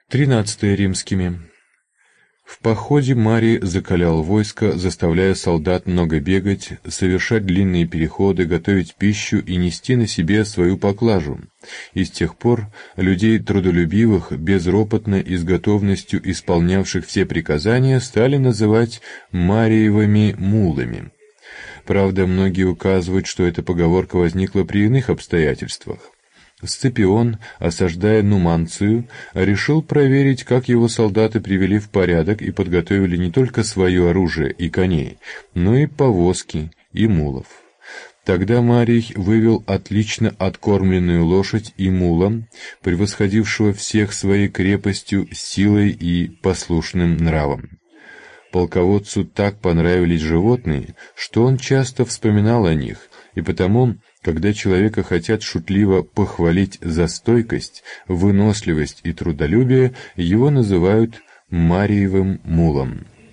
13 римскими. В походе Марий закалял войско, заставляя солдат много бегать, совершать длинные переходы, готовить пищу и нести на себе свою поклажу. И с тех пор людей трудолюбивых, безропотно и с готовностью исполнявших все приказания, стали называть Мариевыми мулами. Правда, многие указывают, что эта поговорка возникла при иных обстоятельствах. Сципион, осаждая Нуманцию, решил проверить, как его солдаты привели в порядок и подготовили не только свое оружие и коней, но и повозки и мулов. Тогда Марий вывел отлично откормленную лошадь и мула, превосходившего всех своей крепостью, силой и послушным нравом. Полководцу так понравились животные, что он часто вспоминал о них, и потому, когда человека хотят шутливо похвалить за стойкость, выносливость и трудолюбие, его называют Мариевым мулом.